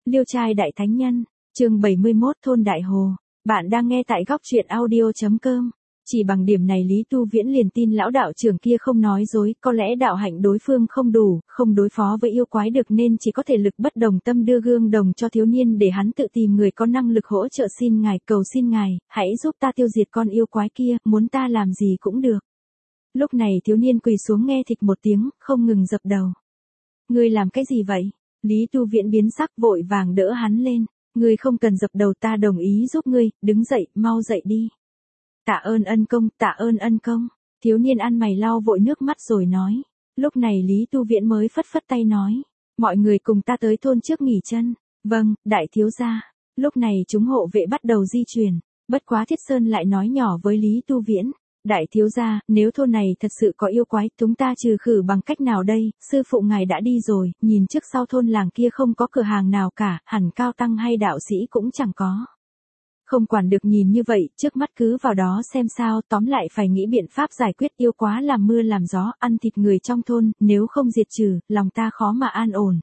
Liêu trai đại thánh nhân, chương 71 thôn Đại Hồ. Bạn đang nghe tại góc truyện audio.com. Chỉ bằng điểm này Lý Tu Viễn liền tin lão đạo trưởng kia không nói dối, có lẽ đạo hạnh đối phương không đủ, không đối phó với yêu quái được nên chỉ có thể lực bất đồng tâm đưa gương đồng cho thiếu niên để hắn tự tìm người có năng lực hỗ trợ. Xin ngài, cầu xin ngài, hãy giúp ta tiêu diệt con yêu quái kia, muốn ta làm gì cũng được. Lúc này thiếu niên quỳ xuống nghe thịch một tiếng, không ngừng dập đầu. Ngươi làm cái gì vậy? Lý Tu Viễn biến sắc vội vàng đỡ hắn lên. Ngươi không cần dập đầu, ta đồng ý giúp ngươi, đứng dậy, mau dậy đi. Tạ ơn ân công, tạ ơn ân công. Thiếu niên ăn mày lau vội nước mắt rồi nói. Lúc này Lý Tu Viễn mới phất phất tay nói. Mọi người cùng ta tới thôn trước nghỉ chân. Vâng, đại thiếu gia. Lúc này chúng hộ vệ bắt đầu di chuyển. Bất quá Thiết Sơn lại nói nhỏ với Lý Tu Viễn. Đại thiếu gia, nếu thôn này thật sự có yêu quái, chúng ta trừ khử bằng cách nào đây? Sư phụ ngài đã đi rồi, nhìn trước sau thôn làng kia không có cửa hàng nào cả, hẳn cao tăng hay đạo sĩ cũng chẳng có. Không quản được, nhìn như vậy, trước mắt cứ vào đó xem sao, tóm lại phải nghĩ biện pháp giải quyết yêu quá làm mưa làm gió, ăn thịt người trong thôn, nếu không diệt trừ, lòng ta khó mà an ổn.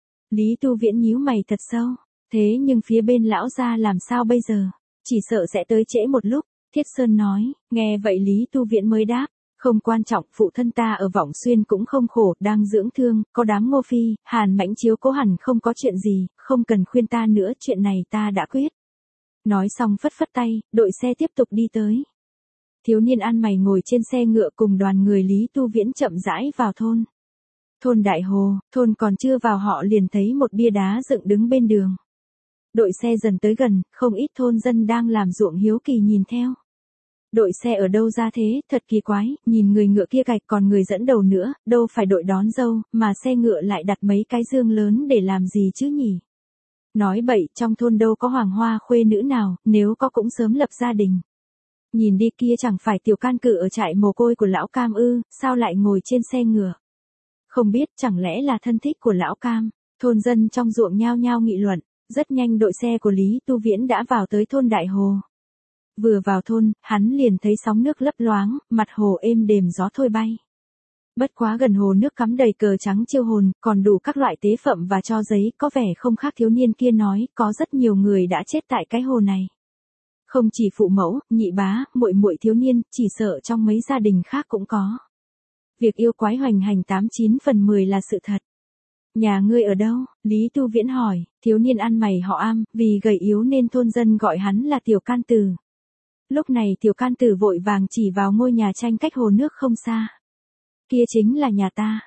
Lý Tu Viễn nhíu mày thật sâu, thế nhưng phía bên lão gia làm sao bây giờ? Chỉ sợ sẽ tới trễ một lúc. Thiết Sơn nói, nghe vậy Lý Tu Viễn mới đáp, không quan trọng, phụ thân ta ở Vọng Xuyên cũng không khổ, đang dưỡng thương, có đám Ngô Phi, Hàn Mãnh chiếu cố hẳn không có chuyện gì, không cần khuyên ta nữa, chuyện này ta đã quyết. Nói xong phất phất tay, đội xe tiếp tục đi tới. Thiếu niên ăn mày ngồi trên xe ngựa cùng đoàn người Lý Tu Viễn chậm rãi vào thôn. Thôn Đại Hồ, thôn còn chưa vào họ liền thấy một bia đá dựng đứng bên đường. Đội xe dần tới gần, không ít thôn dân đang làm ruộng hiếu kỳ nhìn theo. Đội xe ở đâu ra thế, thật kỳ quái, nhìn người ngựa kia gạch còn người dẫn đầu nữa, đâu phải đội đón dâu, mà xe ngựa lại đặt mấy cái dương lớn để làm gì chứ nhỉ? Nói bậy, trong thôn đâu có hoàng hoa khuê nữ nào, nếu có cũng sớm lập gia đình. Nhìn đi, kia chẳng phải Tiểu Can Cử ở trại mồ côi của lão Cam ư, sao lại ngồi trên xe ngựa? Không biết, chẳng lẽ là thân thích của lão Cam? Thôn dân trong ruộng nhao nhao nghị luận. Rất nhanh đội xe của Lý Tu Viễn đã vào tới thôn Đại Hồ. Vừa vào thôn, hắn liền thấy sóng nước lấp loáng, mặt hồ êm đềm gió thôi bay. Bất quá gần hồ nước cắm đầy cờ trắng chiêu hồn, còn đủ các loại tế phẩm và tro giấy, có vẻ không khác thiếu niên kia nói, có rất nhiều người đã chết tại cái hồ này. Không chỉ phụ mẫu, nhị bá, muội muội thiếu niên, chỉ sợ trong mấy gia đình khác cũng có. Việc yêu quái hoành hành 89 phần 10 là sự thật. Nhà ngươi ở đâu? Lý Tu Viễn hỏi. Thiếu niên ăn mày họ Am, vì gầy yếu nên thôn dân gọi hắn là Tiểu Can Tử. Lúc này Tiểu Can Tử vội vàng chỉ vào ngôi nhà tranh cách hồ nước không xa. Kia chính là nhà ta.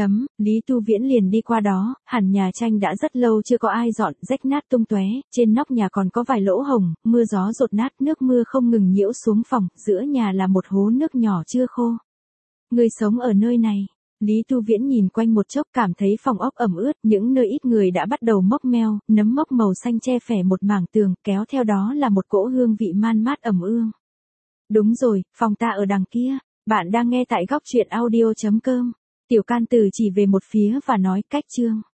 Lý Tu Viễn liền đi qua đó, hẳn nhà tranh đã rất lâu chưa có ai dọn, rách nát tung tóe, trên nóc nhà còn có vài lỗ hồng, mưa gió dột nát, nước mưa không ngừng nhiễu xuống phòng, giữa nhà là một hố nước nhỏ chưa khô. Ngươi sống ở nơi này. Lý Tu Viễn nhìn quanh một chốc cảm thấy phòng ốc ẩm ướt, những nơi ít người đã bắt đầu mốc meo, nấm mốc màu xanh che phẻ một mảng tường, kéo theo đó là một cỗ hương vị man mát ẩm ương. Đúng rồi, phòng ta ở đằng kia. Bạn đang nghe tại góc truyện audio.com. Tiểu Can Tử chỉ về một phía và nói, cách chương.